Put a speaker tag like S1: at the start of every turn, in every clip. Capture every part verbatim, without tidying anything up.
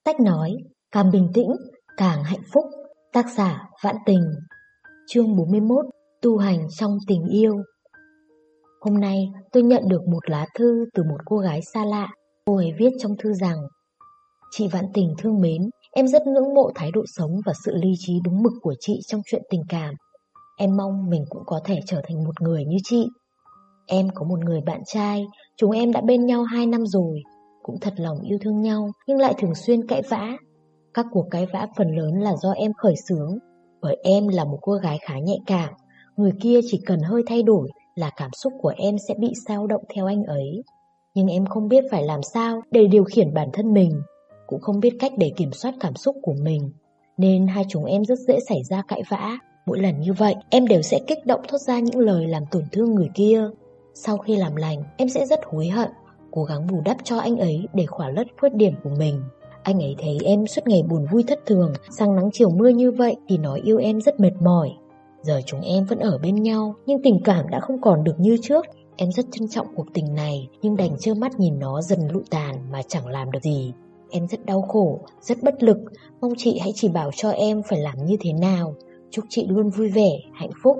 S1: Sách nói, càng bình tĩnh, càng hạnh phúc. Tác giả Vãn Tình. Chương bốn mươi mốt. Tu hành trong tình yêu. Hôm nay tôi nhận được một lá thư từ một cô gái xa lạ. Cô ấy viết trong thư rằng: Chị Vãn Tình thương mến, em rất ngưỡng mộ thái độ sống và sự lý trí đúng mực của chị trong chuyện tình cảm. Em mong mình cũng có thể trở thành một người như chị. Em có một người bạn trai, chúng em đã bên nhau hai năm rồi, cũng thật lòng yêu thương nhau nhưng lại thường xuyên cãi vã. Các cuộc cãi vã phần lớn là do em khởi xướng, bởi em là một cô gái khá nhạy cảm. Người kia chỉ cần hơi thay đổi là cảm xúc của em sẽ bị xao động theo anh ấy. Nhưng em không biết phải làm sao để điều khiển bản thân mình, cũng không biết cách để kiểm soát cảm xúc của mình, nên hai chúng em rất dễ xảy ra cãi vã. Mỗi lần như vậy, em đều sẽ kích động thốt ra những lời làm tổn thương người kia. Sau khi làm lành, em sẽ rất hối hận, cố gắng bù đắp cho anh ấy để khỏa lấp khuyết điểm của mình. Anh ấy thấy em suốt ngày buồn vui thất thường, sáng nắng chiều mưa như vậy thì nói yêu em rất mệt mỏi. Giờ chúng em vẫn ở bên nhau, nhưng tình cảm đã không còn được như trước. Em rất trân trọng cuộc tình này, nhưng đành trơ mắt nhìn nó dần lụi tàn mà chẳng làm được gì. Em rất đau khổ, rất bất lực, mong chị hãy chỉ bảo cho em phải làm như thế nào. Chúc chị luôn vui vẻ, hạnh phúc.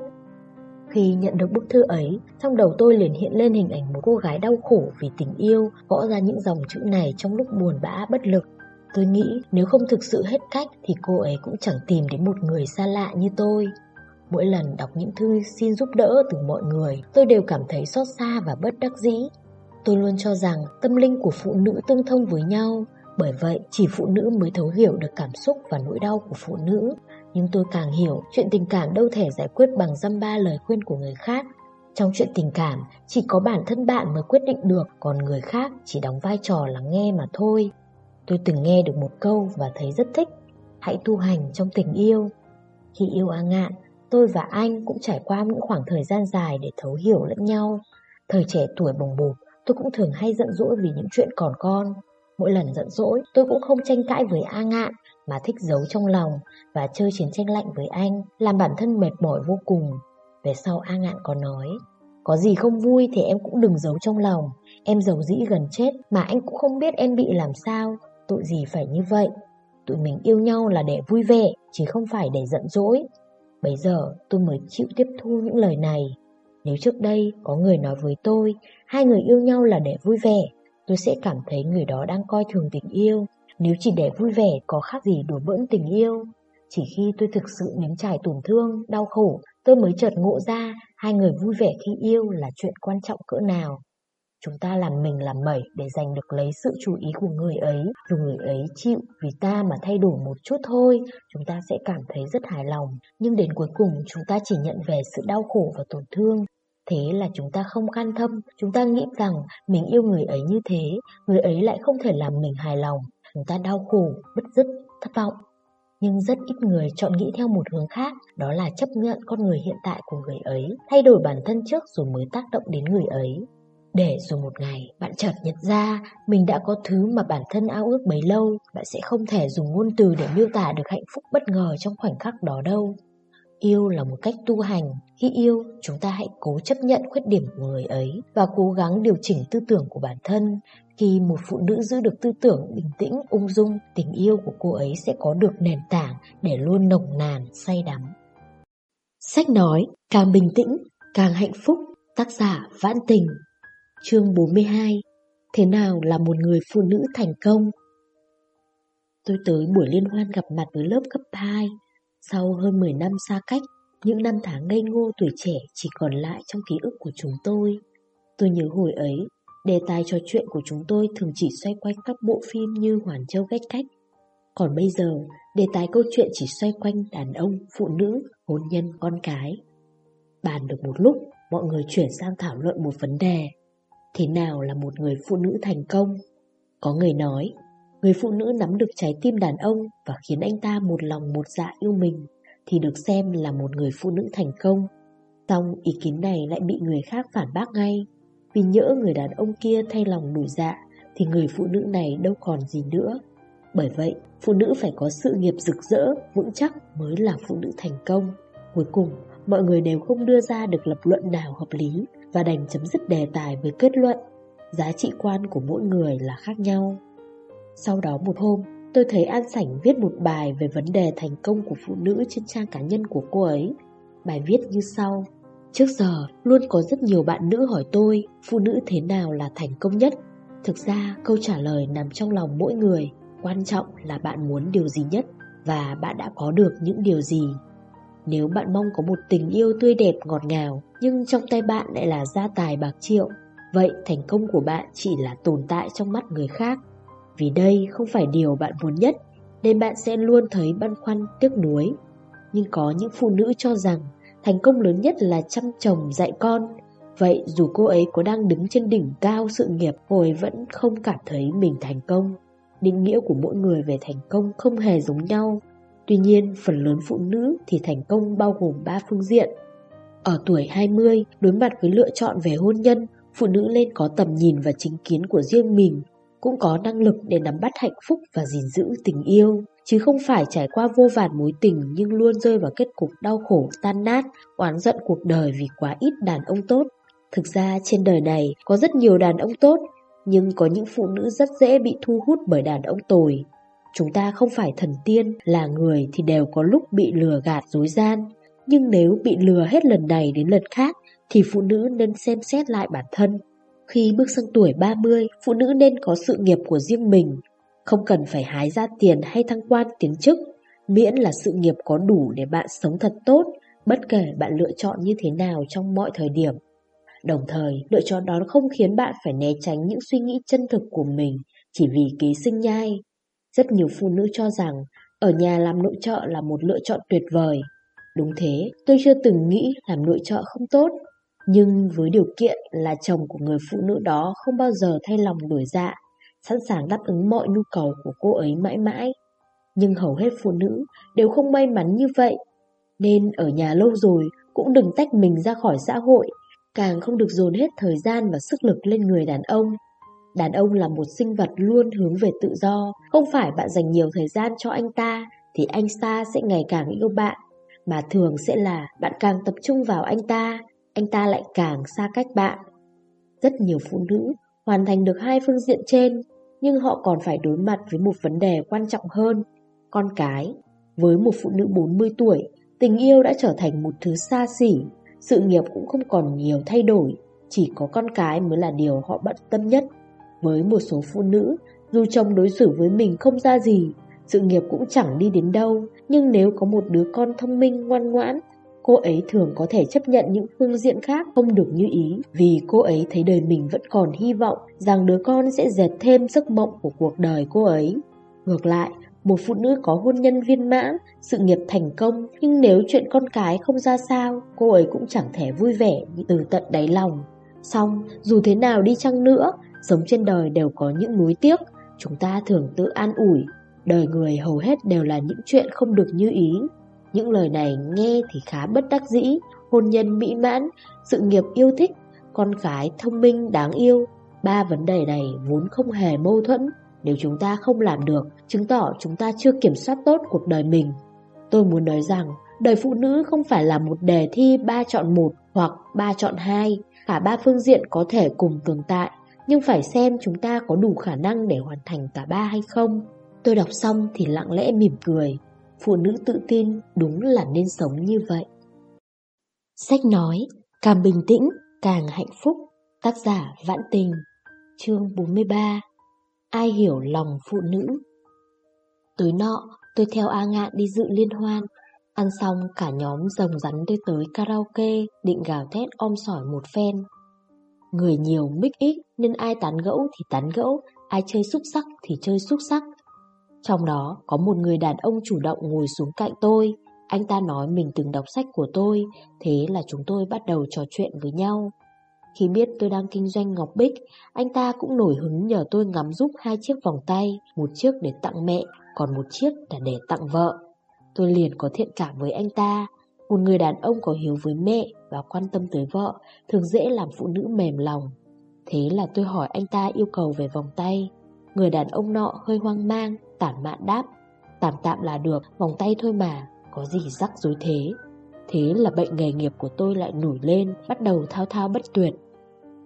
S1: Khi nhận được bức thư ấy, trong đầu tôi liền hiện lên hình ảnh một cô gái đau khổ vì tình yêu, gõ ra những dòng chữ này trong lúc buồn bã bất lực. Tôi nghĩ nếu không thực sự hết cách thì cô ấy cũng chẳng tìm đến một người xa lạ như tôi. Mỗi lần đọc những thư xin giúp đỡ từ mọi người, tôi đều cảm thấy xót xa và bất đắc dĩ. Tôi luôn cho rằng tâm linh của phụ nữ tương thông với nhau, bởi vậy chỉ phụ nữ mới thấu hiểu được cảm xúc và nỗi đau của phụ nữ. Nhưng tôi càng hiểu, chuyện tình cảm đâu thể giải quyết bằng dăm ba lời khuyên của người khác. Trong chuyện tình cảm, chỉ có bản thân bạn mới quyết định được, còn người khác chỉ đóng vai trò lắng nghe mà thôi. Tôi từng nghe được một câu và thấy rất thích: hãy tu hành trong tình yêu. Khi yêu A Ngạn, tôi và anh cũng trải qua những khoảng thời gian dài để thấu hiểu lẫn nhau. Thời trẻ tuổi bồng bột, tôi cũng thường hay giận dỗi vì những chuyện còn con. Mỗi lần giận dỗi, tôi cũng không tranh cãi với A Ngạn, mà thích giấu trong lòng và chơi chiến tranh lạnh với anh, làm bản thân mệt mỏi vô cùng. Về sau A Ngạn có nói: có gì không vui thì em cũng đừng giấu trong lòng. Em giấu dĩ gần chết mà anh cũng không biết em bị làm sao, tội gì phải như vậy. Tụi mình yêu nhau là để vui vẻ, chứ không phải để giận dỗi. Bây giờ tôi mới chịu tiếp thu những lời này. Nếu trước đây có người nói với tôi hai người yêu nhau là để vui vẻ, tôi sẽ cảm thấy người đó đang coi thường tình yêu. Nếu chỉ để vui vẻ có khác gì đùa bỡn tình yêu. Chỉ khi tôi thực sự nếm trải tổn thương, đau khổ, tôi mới chợt ngộ ra hai người vui vẻ khi yêu là chuyện quan trọng cỡ nào. Chúng ta làm mình làm mẩy để giành được lấy sự chú ý của người ấy, rồi người ấy chịu vì ta mà thay đổi một chút thôi, chúng ta sẽ cảm thấy rất hài lòng. Nhưng đến cuối cùng chúng ta chỉ nhận về sự đau khổ và tổn thương. Thế là chúng ta không can thâm, chúng ta nghĩ rằng mình yêu người ấy như thế, người ấy lại không thể làm mình hài lòng. Chúng ta đau khổ, bứt rứt, thất vọng. Nhưng rất ít người chọn nghĩ theo một hướng khác, đó là chấp nhận con người hiện tại của người ấy, thay đổi bản thân trước rồi mới tác động đến người ấy. Để rồi một ngày, bạn chợt nhận ra mình đã có thứ mà bản thân ao ước bấy lâu, bạn sẽ không thể dùng ngôn từ để miêu tả được hạnh phúc bất ngờ trong khoảnh khắc đó đâu. Yêu là một cách tu hành. Khi yêu, chúng ta hãy cố chấp nhận khuyết điểm của người ấy và cố gắng điều chỉnh tư tưởng của bản thân. Khi một phụ nữ giữ được tư tưởng bình tĩnh, ung dung, tình yêu của cô ấy sẽ có được nền tảng để luôn nồng nàn, say đắm. Sách nói, càng bình tĩnh, càng hạnh phúc. Tác giả Vãn Tình. Chương bốn mươi hai. Thế nào là một người phụ nữ thành công? Tôi tới buổi liên hoan gặp mặt với lớp cấp hai. Sau hơn mười năm xa cách, những năm tháng ngây ngô tuổi trẻ chỉ còn lại trong ký ức của chúng tôi. Tôi nhớ hồi ấy, đề tài trò chuyện của chúng tôi thường chỉ xoay quanh các bộ phim như Hoàn Châu Cách Cách. Còn bây giờ, đề tài câu chuyện chỉ xoay quanh đàn ông, phụ nữ, hôn nhân, con cái. Bàn được một lúc, mọi người chuyển sang thảo luận một vấn đề: thế nào là một người phụ nữ thành công? Có người nói, người phụ nữ nắm được trái tim đàn ông và khiến anh ta một lòng một dạ yêu mình thì được xem là một người phụ nữ thành công. Song ý kiến này lại bị người khác phản bác ngay, vì nhỡ người đàn ông kia thay lòng đổi dạ thì người phụ nữ này đâu còn gì nữa. Bởi vậy, phụ nữ phải có sự nghiệp rực rỡ, vững chắc mới là phụ nữ thành công. Cuối cùng, mọi người đều không đưa ra được lập luận nào hợp lý và đành chấm dứt đề tài với kết luận: giá trị quan của mỗi người là khác nhau. Sau đó một hôm,
S2: tôi thấy An Sảnh viết một bài về vấn đề thành công của phụ nữ trên trang cá nhân của cô ấy. Bài viết như sau: Trước giờ luôn có rất nhiều bạn nữ hỏi tôi phụ nữ thế nào là thành công nhất. Thực ra câu trả lời nằm trong lòng mỗi người. Quan trọng là bạn muốn điều gì nhất và bạn đã có được những điều gì. Nếu bạn mong có một tình yêu tươi đẹp ngọt ngào, nhưng trong tay bạn lại là gia tài bạc triệu, vậy thành công của bạn chỉ là tồn tại trong mắt người khác. Vì đây không phải điều bạn muốn nhất, nên bạn sẽ luôn thấy băn khoăn tiếc nuối. Nhưng có những phụ nữ cho rằng thành công lớn nhất là chăm chồng dạy con. Vậy dù cô ấy có đang đứng trên đỉnh cao sự nghiệp, cô ấy vẫn không cảm thấy mình thành công. Định nghĩa của mỗi người về thành công không hề giống nhau. Tuy nhiên, phần lớn phụ nữ thì thành công bao gồm ba phương diện. Ở tuổi hai mươi, đối mặt với lựa chọn về hôn nhân, phụ nữ nên có tầm nhìn và chính kiến của riêng mình, cũng có năng lực để nắm bắt hạnh phúc và gìn giữ tình yêu, chứ không phải trải qua vô vàn mối tình nhưng luôn rơi vào kết cục đau khổ, tan nát, oán giận cuộc đời vì quá ít đàn ông tốt. Thực ra trên đời này có rất nhiều đàn ông tốt, nhưng có những phụ nữ rất dễ bị thu hút bởi đàn ông tồi. Chúng ta không phải thần tiên, là người thì đều có lúc bị lừa gạt dối gian. Nhưng nếu bị lừa hết lần này đến lần khác thì phụ nữ nên xem xét lại bản thân. Khi bước sang tuổi ba mươi, phụ nữ nên có sự nghiệp của riêng mình. Không cần phải hái ra tiền hay thăng quan tiến chức, miễn là sự nghiệp có đủ để bạn sống thật tốt, bất kể bạn lựa chọn như thế nào trong mọi thời điểm. Đồng thời, lựa chọn đó không khiến bạn phải né tránh những suy nghĩ chân thực của mình chỉ vì kế sinh nhai. Rất nhiều phụ nữ cho rằng ở nhà làm nội trợ là một lựa chọn tuyệt vời. Đúng thế, tôi chưa từng nghĩ làm nội trợ không tốt. Nhưng với điều kiện là chồng của người phụ nữ đó không bao giờ thay lòng đổi dạ, sẵn sàng đáp ứng mọi nhu cầu của cô ấy mãi mãi. Nhưng hầu hết phụ nữ đều không may mắn như vậy. Nên ở nhà lâu rồi cũng đừng tách mình ra khỏi xã hội, càng không được dồn hết thời gian và sức lực lên người đàn ông. Đàn ông là một sinh vật luôn hướng về tự do. Không phải bạn dành nhiều thời gian cho anh ta thì anh ta sẽ ngày càng yêu bạn, mà thường sẽ là bạn càng tập trung vào anh ta, anh ta lại càng xa cách bạn. Rất nhiều phụ nữ hoàn thành được hai phương diện trên, nhưng họ còn phải đối mặt với một vấn đề quan trọng hơn: con cái. Với một phụ nữ bốn mươi tuổi, tình yêu đã trở thành một thứ xa xỉ, sự nghiệp cũng không còn nhiều thay đổi, chỉ có con cái mới là điều họ bận tâm nhất. Với một số phụ nữ, dù chồng đối xử với mình không ra gì, sự nghiệp cũng chẳng đi đến đâu, nhưng nếu có một đứa con thông minh ngoan ngoãn, cô ấy thường có thể chấp nhận những phương diện khác không được như ý, vì cô ấy thấy đời mình vẫn còn hy vọng rằng đứa con sẽ dệt thêm giấc mộng của cuộc đời cô ấy. Ngược lại, một phụ nữ có hôn nhân viên mãn, sự nghiệp thành công, nhưng nếu chuyện con cái không ra sao, cô ấy cũng chẳng thể vui vẻ từ tận đáy lòng. Song, dù thế nào đi chăng nữa, sống trên đời đều có những nuối tiếc. Chúng ta thường tự an ủi, đời người hầu hết đều là những chuyện không được như ý. Những lời này nghe thì khá bất đắc dĩ. Hôn nhân mỹ mãn, sự nghiệp yêu thích, con cái thông minh đáng yêu, ba vấn đề này vốn không hề mâu thuẫn. Nếu chúng ta không làm được, chứng tỏ chúng ta chưa kiểm soát tốt cuộc đời mình. Tôi muốn nói rằng, đời phụ nữ không phải là một đề thi ba chọn một hoặc ba chọn hai. Cả ba phương diện có thể cùng tồn tại, nhưng phải xem chúng ta có đủ khả năng để hoàn thành cả ba hay không. Tôi đọc xong thì lặng lẽ mỉm cười. Phụ nữ tự tin đúng là nên sống như vậy. Sách nói, càng bình tĩnh, càng hạnh phúc. Tác giả Vãn Tình. Chương bốn mươi ba. Ai hiểu lòng phụ nữ? Tối nọ, tôi theo A Ngạn đi dự liên hoan. Ăn xong, cả nhóm rồng rắn đi tới karaoke, định gào thét om sỏi một phen. Người nhiều mic ít nên ai tán gẫu thì tán gẫu, ai chơi xúc sắc thì chơi xúc sắc. Trong đó có một người đàn ông chủ động ngồi xuống cạnh tôi. Anh ta nói mình từng đọc sách của tôi, thế là chúng tôi bắt đầu trò chuyện với nhau. Khi biết tôi đang kinh doanh ngọc bích, anh ta cũng nổi hứng nhờ tôi ngắm giúp hai chiếc vòng tay, một chiếc để tặng mẹ, còn một chiếc là để tặng vợ. Tôi liền có thiện cảm với anh ta. Một người đàn ông có hiếu với mẹ và quan tâm tới vợ thường dễ làm phụ nữ mềm lòng. Thế là tôi hỏi anh ta yêu cầu về vòng tay. Người đàn ông nọ hơi hoang mang, tản mạn đáp: Tạm tạm là được, vòng tay thôi mà, có gì rắc rối thế. Thế là bệnh nghề nghiệp của tôi lại nổi lên, bắt đầu thao thao bất tuyệt.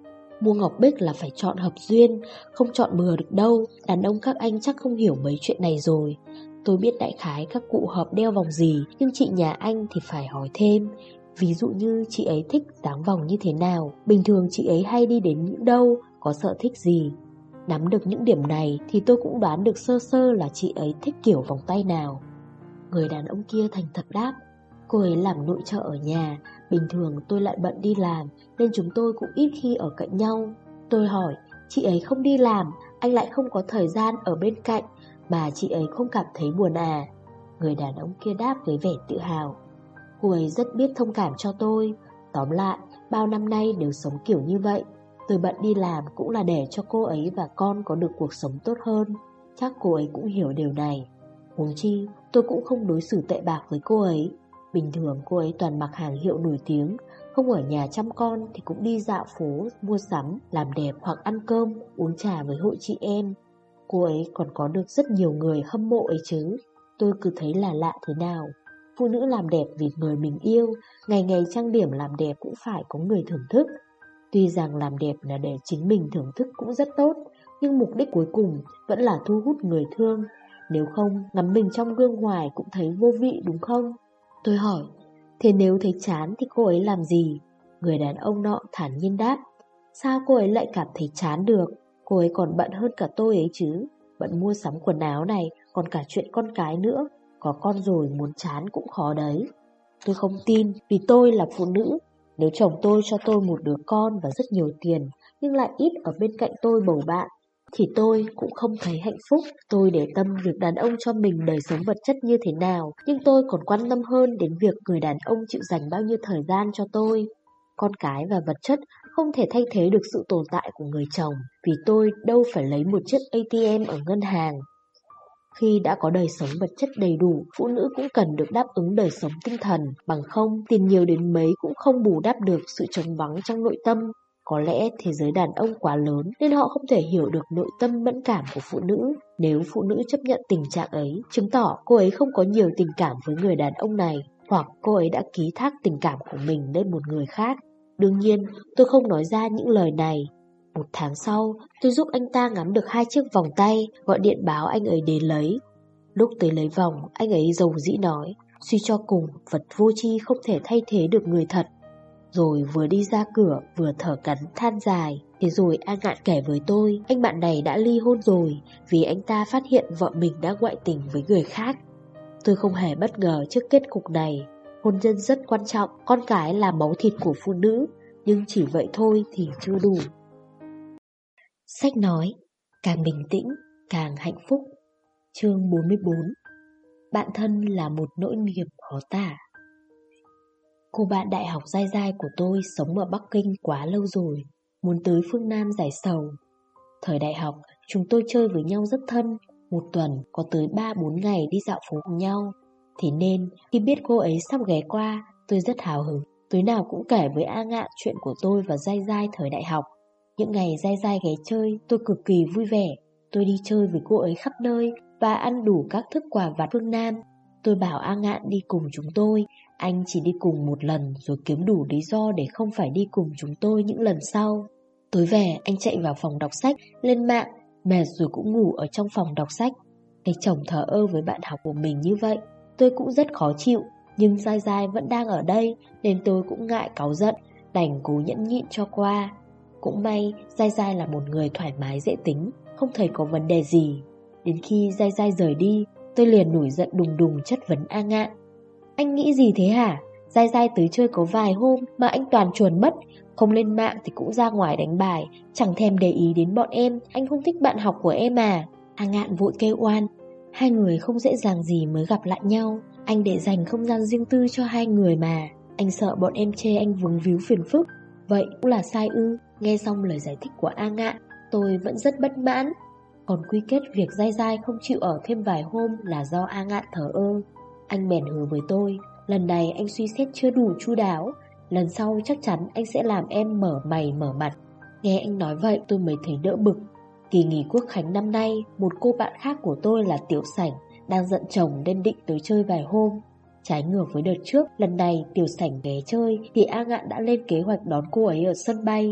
S2: Mua ngọc bích là phải chọn hợp duyên, không chọn bừa được đâu. Đàn ông các anh chắc không hiểu mấy chuyện này rồi. Tôi biết đại khái các cụ hợp đeo vòng gì, nhưng chị nhà anh thì phải hỏi thêm. Ví dụ như chị ấy thích dáng vòng như thế nào, bình thường chị ấy hay đi đến những đâu, có sở thích gì. Nắm được những điểm này thì tôi cũng đoán được sơ sơ là chị ấy thích kiểu vòng tay nào. Người đàn ông kia thành thật đáp, cô ấy làm nội trợ ở nhà, bình thường tôi lại bận đi làm nên chúng tôi cũng ít khi ở cạnh nhau. Tôi hỏi, chị ấy không đi làm, anh lại không có thời gian ở bên cạnh, mà chị ấy không cảm thấy buồn à? Người đàn ông kia đáp với vẻ tự hào, cô ấy rất biết thông cảm cho tôi. Tóm lại, bao năm nay đều sống kiểu như vậy. Tôi bận đi làm cũng là để cho cô ấy và con có được cuộc sống tốt hơn. Chắc cô ấy cũng hiểu điều này. Huống chi, tôi cũng không đối xử tệ bạc với cô ấy. Bình thường cô ấy toàn mặc hàng hiệu nổi tiếng, không ở nhà chăm con thì cũng đi dạo phố, mua sắm, làm đẹp hoặc ăn cơm, uống trà với hội chị em. Cô ấy còn có được rất nhiều người hâm mộ ấy chứ. Tôi cứ thấy là lạ thế nào. Phụ nữ làm đẹp vì người mình yêu, ngày ngày trang điểm làm đẹp cũng phải có người thưởng thức. Tuy rằng làm đẹp là để chính mình thưởng thức cũng rất tốt, nhưng mục đích cuối cùng vẫn là thu hút người thương. Nếu không, ngắm mình trong gương hoài cũng thấy vô vị đúng không? Tôi hỏi, thế nếu thấy chán thì cô ấy làm gì? Người đàn ông nọ thản nhiên đáp, sao cô ấy lại cảm thấy chán được? Cô ấy còn bận hơn cả tôi ấy chứ. Bận mua sắm quần áo này, còn cả chuyện con cái nữa. Có con rồi muốn chán cũng khó đấy. Tôi không tin, vì tôi là phụ nữ. Nếu chồng tôi cho tôi một đứa con và rất nhiều tiền, nhưng lại ít ở bên cạnh tôi bầu bạn, thì tôi cũng không thấy hạnh phúc. Tôi để tâm việc đàn ông cho mình đời sống vật chất như thế nào, nhưng tôi còn quan tâm hơn đến việc người đàn ông chịu dành bao nhiêu thời gian cho tôi. Con cái và vật chất không thể thay thế được sự tồn tại của người chồng, vì tôi đâu phải lấy một chiếc a tê em ở ngân hàng. Khi đã có đời sống vật chất đầy đủ, phụ nữ cũng cần được đáp ứng đời sống tinh thần, bằng không tiền nhiều đến mấy cũng không bù đắp được sự trống vắng trong nội tâm. Có lẽ thế giới đàn ông quá lớn nên họ không thể hiểu được nội tâm mẫn cảm của phụ nữ. Nếu phụ nữ chấp nhận tình trạng ấy, chứng tỏ cô ấy không có nhiều tình cảm với người đàn ông này, hoặc cô ấy đã ký thác tình cảm của mình lên một người khác. Đương nhiên, tôi không nói ra những lời này. Một tháng sau, tôi giúp anh ta ngắm được hai chiếc vòng tay, gọi điện báo anh ấy đến lấy. Lúc tới lấy vòng, anh ấy dầu dĩ nói, suy cho cùng, vật vô tri không thể thay thế được người thật. Rồi vừa đi ra cửa, vừa thở cắn than dài. Thế rồi A Ngạn kể với tôi, anh bạn này đã ly hôn rồi, vì anh ta phát hiện vợ mình đã ngoại tình với người khác. Tôi không hề bất ngờ trước kết cục này. Hôn nhân rất quan trọng, con cái là máu thịt của phụ nữ, nhưng chỉ vậy thôi thì chưa đủ. Sách nói, càng bình tĩnh, càng hạnh phúc. Chương bốn mươi bốn. Bạn thân là một nỗi niềm khó tả. Cô bạn đại học dai dai của tôi sống ở Bắc Kinh quá lâu rồi, muốn tới phương Nam giải sầu. Thời đại học, chúng tôi chơi với nhau rất thân, một tuần có tới ba bốn ngày đi dạo phố cùng nhau. Thế nên, khi biết cô ấy sắp ghé qua, tôi rất hào hứng. Tối nào cũng kể với A Ngạn chuyện của tôi và dai dai thời đại học. Những ngày dai dai ghé chơi, tôi cực kỳ vui vẻ. Tôi đi chơi với cô ấy khắp nơi và ăn đủ các thức quà vặt phương Nam. Tôi bảo A Ngạn đi cùng chúng tôi, anh chỉ đi cùng một lần rồi kiếm đủ lý do để không phải đi cùng chúng tôi những lần sau. Tối về, anh chạy vào phòng đọc sách, lên mạng, mệt rồi cũng ngủ ở trong phòng đọc sách. Cái chồng thờ ơ với bạn học của mình như vậy, tôi cũng rất khó chịu. Nhưng dai dai vẫn đang ở đây nên tôi cũng ngại cáu giận, đành cố nhẫn nhịn cho qua. Cũng may, dai dai là một người thoải mái dễ tính, không thấy có vấn đề gì. Đến khi dai dai rời đi, tôi liền nổi giận đùng đùng chất vấn A Ngạn. Anh nghĩ gì thế hả? Dai dai tới chơi có vài hôm mà anh toàn chuồn mất, không lên mạng thì cũng ra ngoài đánh bài, chẳng thèm để ý đến bọn em, anh không thích bạn học của em à? A Ngạn vội kêu oan. Hai người không dễ dàng gì mới gặp lại nhau, anh để dành không gian riêng tư cho hai người mà. Anh sợ bọn em chê anh vướng víu phiền phức. Vậy cũng là sai ư? Nghe xong lời giải thích của A Ngạn, tôi vẫn rất bất mãn. Còn quy kết việc dai dai không chịu ở thêm vài hôm là do A Ngạn thờ ơ. Anh bèn hứa với tôi, lần này anh suy xét chưa đủ chu đáo, lần sau chắc chắn anh sẽ làm em mở mày mở mặt. Nghe anh nói vậy tôi mới thấy đỡ bực. Kỳ nghỉ Quốc khánh năm nay, một cô bạn khác của tôi là Tiểu Sảnh đang giận chồng nên định tới chơi vài hôm. Trái ngược với đợt trước, lần này Tiểu Sảnh ghé chơi thì A Ngạn đã lên kế hoạch đón cô ấy ở sân bay.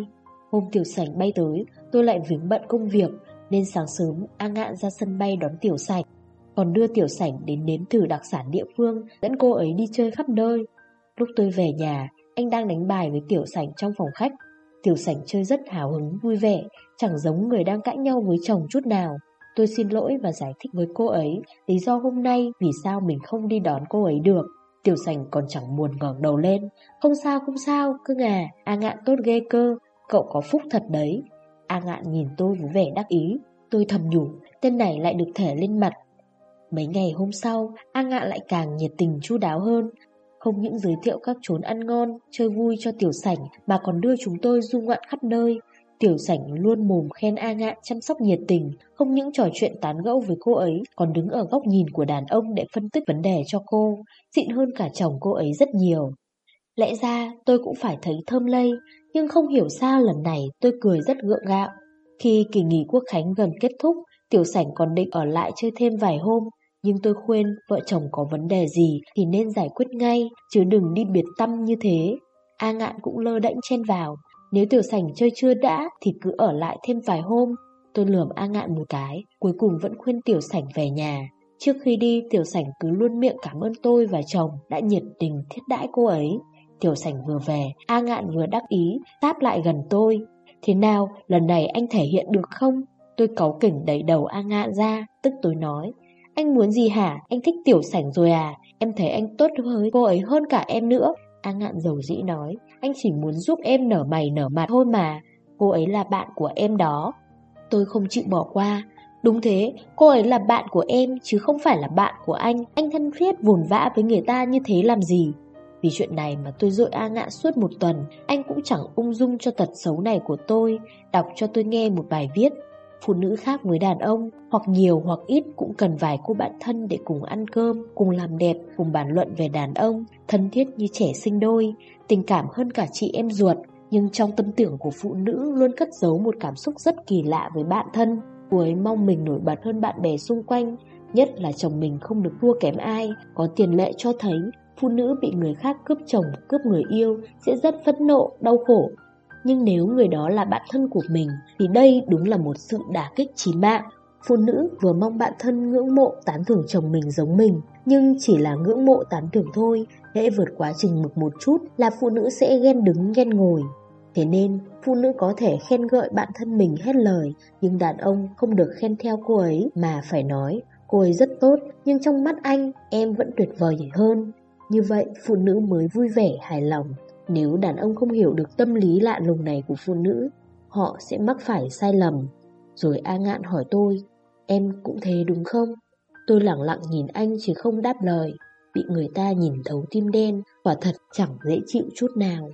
S2: Hôm Tiểu Sảnh bay tới, tôi lại vướng bận công việc, nên sáng sớm A Ngạn ra sân bay đón Tiểu Sảnh, còn đưa Tiểu Sảnh đến nếm thử đặc sản địa phương, dẫn cô ấy đi chơi khắp nơi. Lúc tôi về nhà, anh đang đánh bài với Tiểu Sảnh trong phòng khách. Tiểu Sảnh chơi rất hào hứng, vui vẻ, chẳng giống người đang cãi nhau với chồng chút nào. Tôi xin lỗi và giải thích với cô ấy lý do hôm nay vì sao mình không đi đón cô ấy được. Tiểu Sảnh còn chẳng buồn ngẩng đầu lên. Không sao không sao, cưng à, A Ngạn tốt ghê cơ, cậu có phúc thật đấy. A Ngạn nhìn tôi với vẻ đắc ý. Tôi thầm nhủ, tên này lại được thể lên mặt. Mấy ngày hôm sau, A Ngạn lại càng nhiệt tình chu đáo hơn. Không những giới thiệu các chốn ăn ngon, chơi vui cho Tiểu Sảnh mà còn đưa chúng tôi du ngoạn khắp nơi. Tiểu Sảnh luôn mồm khen A Ngạn chăm sóc nhiệt tình, không những trò chuyện tán gẫu với cô ấy, còn đứng ở góc nhìn của đàn ông để phân tích vấn đề cho cô, xịn hơn cả chồng cô ấy rất nhiều. Lẽ ra tôi cũng phải thấy thơm lây, nhưng không hiểu sao lần này tôi cười rất gượng gạo. Khi kỳ nghỉ Quốc khánh gần kết thúc, Tiểu Sảnh còn định ở lại chơi thêm vài hôm, nhưng tôi khuyên vợ chồng có vấn đề gì thì nên giải quyết ngay, chứ đừng đi biệt tâm như thế. A Ngạn cũng lơ đễnh chen vào, nếu Tiểu Sảnh chơi chưa đã thì cứ ở lại thêm vài hôm. Tôi lườm A Ngạn một cái, cuối cùng vẫn khuyên Tiểu Sảnh về nhà. Trước khi đi, Tiểu Sảnh cứ luôn miệng cảm ơn tôi và chồng đã nhiệt tình thiết đãi cô ấy. Tiểu Sảnh vừa về, A Ngạn vừa đắc ý táp lại gần tôi. Thế nào, lần này anh thể hiện được không? Tôi cáu kỉnh đẩy đầu A Ngạn ra, tức tối nói, anh muốn gì hả? Anh thích Tiểu Sảnh rồi à? Em thấy anh tốt với cô ấy hơn cả em nữa. A Ngạn dầu dĩ nói, anh chỉ muốn giúp em nở mày nở mặt thôi mà. Cô ấy là bạn của em đó. Tôi không chịu bỏ qua. Đúng thế, cô ấy là bạn của em chứ không phải là bạn của anh. Anh thân thiết vồn vã với người ta như thế làm gì? Vì chuyện này mà tôi dội A Ngạn suốt một tuần. Anh cũng chẳng ung dung cho tật xấu này của tôi, đọc cho tôi nghe một bài viết. Phụ nữ khác với đàn ông, hoặc nhiều hoặc ít cũng cần vài cô bạn thân để cùng ăn cơm, cùng làm đẹp, cùng bàn luận về đàn ông, thân thiết như trẻ sinh đôi, tình cảm hơn cả chị em ruột. Nhưng trong tâm tưởng của phụ nữ luôn cất giấu một cảm xúc rất kỳ lạ với bạn thân. Cô ấy mong mình nổi bật hơn bạn bè xung quanh, nhất là chồng mình không được thua kém ai. Có tiền lệ cho thấy phụ nữ bị người khác cướp chồng, cướp người yêu sẽ rất phẫn nộ, đau khổ. Nhưng nếu người đó là bạn thân của mình thì đây đúng là một sự đả kích chí mạng. Phụ nữ vừa mong bạn thân ngưỡng mộ tán thưởng chồng mình giống mình, nhưng chỉ là ngưỡng mộ tán thưởng thôi, hễ vượt quá chừng mực một chút là phụ nữ sẽ ghen đứng ghen ngồi. Thế nên phụ nữ có thể khen ngợi bạn thân mình hết lời, nhưng đàn ông không được khen theo cô ấy mà phải nói cô ấy rất tốt, nhưng trong mắt anh em vẫn tuyệt vời hơn. Như vậy phụ nữ mới vui vẻ hài lòng. Nếu đàn ông không hiểu được tâm lý lạ lùng này của phụ nữ, họ sẽ mắc phải sai lầm. Rồi A Ngạn hỏi tôi, em cũng thế đúng không? Tôi lẳng lặng nhìn anh chứ không đáp lời. Bị người ta nhìn thấu tim đen, quả thật chẳng dễ chịu chút nào.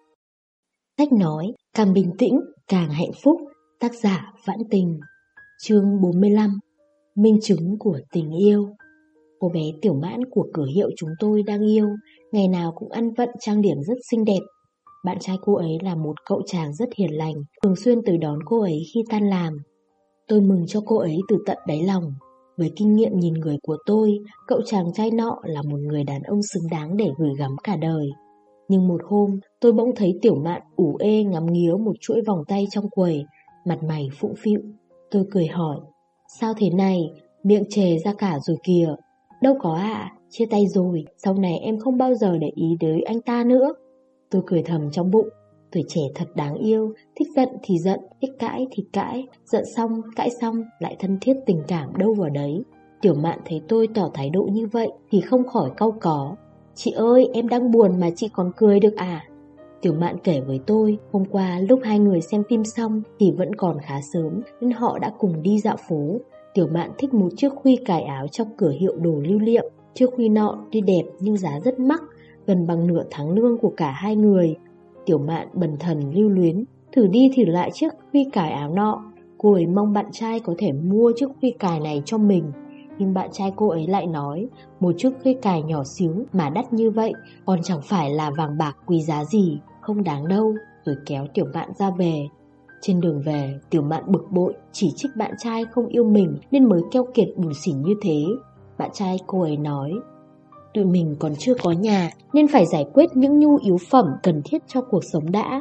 S2: Sách nói, càng bình tĩnh, càng hạnh phúc. Tác giả Vãn Tình. Chương bốn mươi lăm. Minh chứng của tình yêu. Cô bé Tiểu Mãn của cửa hiệu chúng tôi đang yêu, ngày nào cũng ăn vận trang điểm rất xinh đẹp. Bạn trai cô ấy là một cậu chàng rất hiền lành, thường xuyên tới đón cô ấy khi tan làm. Tôi mừng cho cô ấy từ tận đáy lòng. Với kinh nghiệm nhìn người của tôi, cậu chàng trai nọ là một người đàn ông xứng đáng để gửi gắm cả đời. Nhưng một hôm, tôi bỗng thấy Tiểu Mạn ủ ê ngắm nghía một chuỗi vòng tay trong quầy, mặt mày phụng phịu. Tôi cười hỏi, sao thế này, miệng chề ra cả rồi kìa. Đâu có ạ, à, chia tay rồi, sau này em không bao giờ để ý tới anh ta nữa. Tôi cười thầm trong bụng, tuổi trẻ thật đáng yêu, thích giận thì giận, thích cãi thì cãi, giận xong, cãi xong, lại thân thiết tình cảm đâu vào đấy. Tiểu Mạn thấy tôi tỏ thái độ như vậy thì không khỏi cau có. Chị ơi, em đang buồn mà chị còn cười được à? Tiểu Mạn kể với tôi, hôm qua lúc hai người xem phim xong thì vẫn còn khá sớm nên họ đã cùng đi dạo phố. Tiểu Mạn thích một chiếc khuy cài áo trong cửa hiệu đồ lưu niệm. Chiếc khuy nọ tuy đẹp nhưng giá rất mắc, gần bằng nửa tháng lương của cả hai người. Tiểu Mạn bần thần lưu luyến, thử đi thử lại chiếc khuy cài áo nọ. Cô ấy mong bạn trai có thể mua chiếc khuy cài này cho mình. Nhưng bạn trai cô ấy lại nói, một chiếc khuy cài nhỏ xíu mà đắt như vậy, còn chẳng phải là vàng bạc quý giá gì, không đáng đâu, rồi kéo Tiểu Mạn ra về. Trên đường về, Tiểu Mạn bực bội, chỉ trích bạn trai không yêu mình nên mới keo kiệt bủn xỉn như thế. Bạn trai cô ấy nói, tụi mình còn chưa có nhà nên phải giải quyết những nhu yếu phẩm cần thiết cho cuộc sống đã.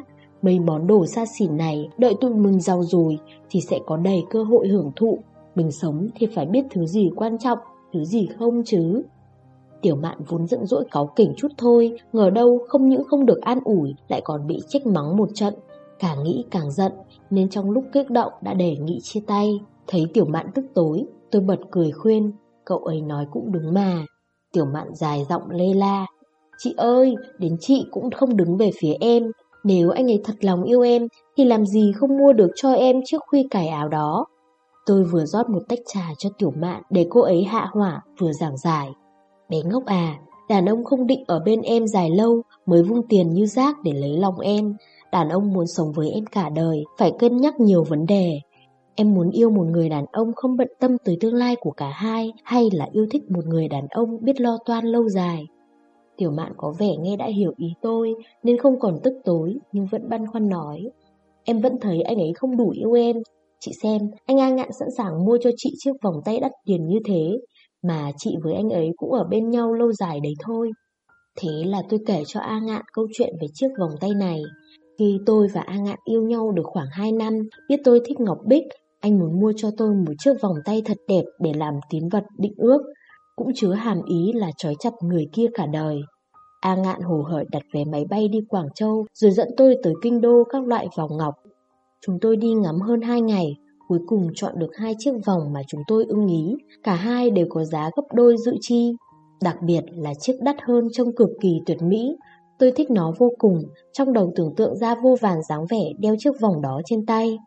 S2: Mấy món đồ xa xỉ này đợi tụi mình giàu rồi thì sẽ có đầy cơ hội hưởng thụ. Mình sống thì phải biết thứ gì quan trọng, thứ gì không chứ. Tiểu Mạn vốn giận dỗi cáu kỉnh chút thôi, ngờ đâu không những không được an ủi lại còn bị trách mắng một trận. Càng nghĩ càng giận, nên trong lúc kích động đã đề nghị chia tay. Thấy Tiểu Mạn tức tối, tôi bật cười khuyên, cậu ấy nói cũng đúng mà. Tiểu Mạn dài giọng lê la, chị ơi, đến chị cũng không đứng về phía em. Nếu anh ấy thật lòng yêu em thì làm gì không mua được cho em chiếc khuy cải áo đó. Tôi vừa rót một tách trà cho Tiểu Mạn để cô ấy hạ hỏa, vừa giảng giải. Bé ngốc à, đàn ông không định ở bên em dài lâu mới vung tiền như rác để lấy lòng em. Đàn ông muốn sống với em cả đời phải cân nhắc nhiều vấn đề. Em muốn yêu một người đàn ông không bận tâm tới tương lai của cả hai, hay là yêu thích một người đàn ông biết lo toan lâu dài? Tiểu Mạn có vẻ nghe đã hiểu ý tôi nên không còn tức tối, nhưng vẫn băn khoăn nói. Em vẫn thấy anh ấy không đủ yêu em. Chị xem, anh A Ngạn sẵn sàng mua cho chị chiếc vòng tay đắt tiền như thế, mà chị với anh ấy cũng ở bên nhau lâu dài đấy thôi. Thế là tôi kể cho A Ngạn câu chuyện về chiếc vòng tay này. Khi tôi và A Ngạn yêu nhau được khoảng hai năm, biết tôi thích ngọc bích, anh muốn mua cho tôi một chiếc vòng tay thật đẹp để làm tín vật định ước, cũng chứa hàm ý là trói chặt người kia cả đời. A Ngạn hồ hởi đặt vé máy bay đi Quảng Châu, rồi dẫn tôi tới kinh đô các loại vòng ngọc. Chúng tôi đi ngắm hơn hai ngày, cuối cùng chọn được hai chiếc vòng mà chúng tôi ưng ý. Cả hai đều có giá gấp đôi dự chi. Đặc biệt là chiếc đắt hơn trông cực kỳ tuyệt mỹ. Tôi thích nó vô cùng, trong đầu tưởng tượng ra vô vàn dáng vẻ đeo chiếc vòng đó trên tay.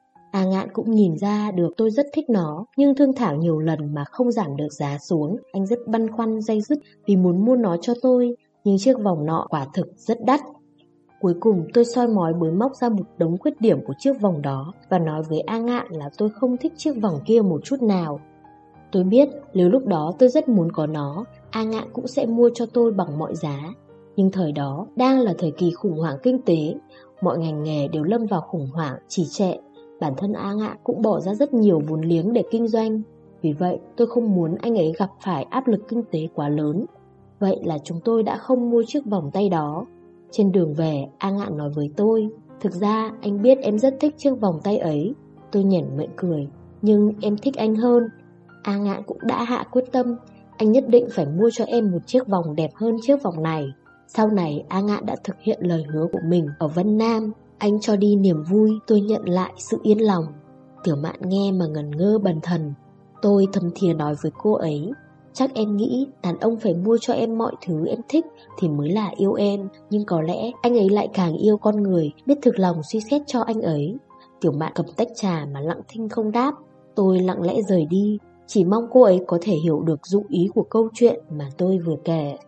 S2: A Ngạn cũng nhìn ra được tôi rất thích nó, nhưng thương thảo nhiều lần mà không giảm được giá xuống. Anh rất băn khoăn day dứt vì muốn mua nó cho tôi, nhưng chiếc vòng nọ quả thực rất đắt. Cuối cùng tôi soi mói bới móc ra một đống khuyết điểm của chiếc vòng đó và nói với A Ngạn là tôi không thích chiếc vòng kia một chút nào. Tôi biết nếu lúc đó tôi rất muốn có nó, A Ngạn cũng sẽ mua cho tôi bằng mọi giá. Nhưng thời đó đang là thời kỳ khủng hoảng kinh tế, mọi ngành nghề đều lâm vào khủng hoảng, trì trệ. Bản thân A Ngạn cũng bỏ ra rất nhiều vốn liếng để kinh doanh. Vì vậy tôi không muốn anh ấy gặp phải áp lực kinh tế quá lớn. Vậy là chúng tôi đã không mua chiếc vòng tay đó. Trên đường về, A Ngạn nói với tôi, thực ra anh biết em rất thích chiếc vòng tay ấy. Tôi nhoẻn miệng cười, nhưng em thích anh hơn. A Ngạn cũng đã hạ quyết tâm, anh nhất định phải mua cho em một chiếc vòng đẹp hơn chiếc vòng này. Sau này A Ngạn đã thực hiện lời hứa của mình ở Vân Nam. Anh cho đi niềm vui, tôi nhận lại sự yên lòng. Tiểu Mạn nghe mà ngẩn ngơ bần thần. Tôi thầm thìa nói với cô ấy, chắc em nghĩ đàn ông phải mua cho em mọi thứ em thích thì mới là yêu em. Nhưng có lẽ anh ấy lại càng yêu con người biết thực lòng suy xét cho anh ấy. Tiểu Mạn cầm tách trà mà lặng thinh không đáp. Tôi lặng lẽ rời đi, chỉ mong cô ấy có thể hiểu được dụng ý của câu chuyện mà tôi vừa kể.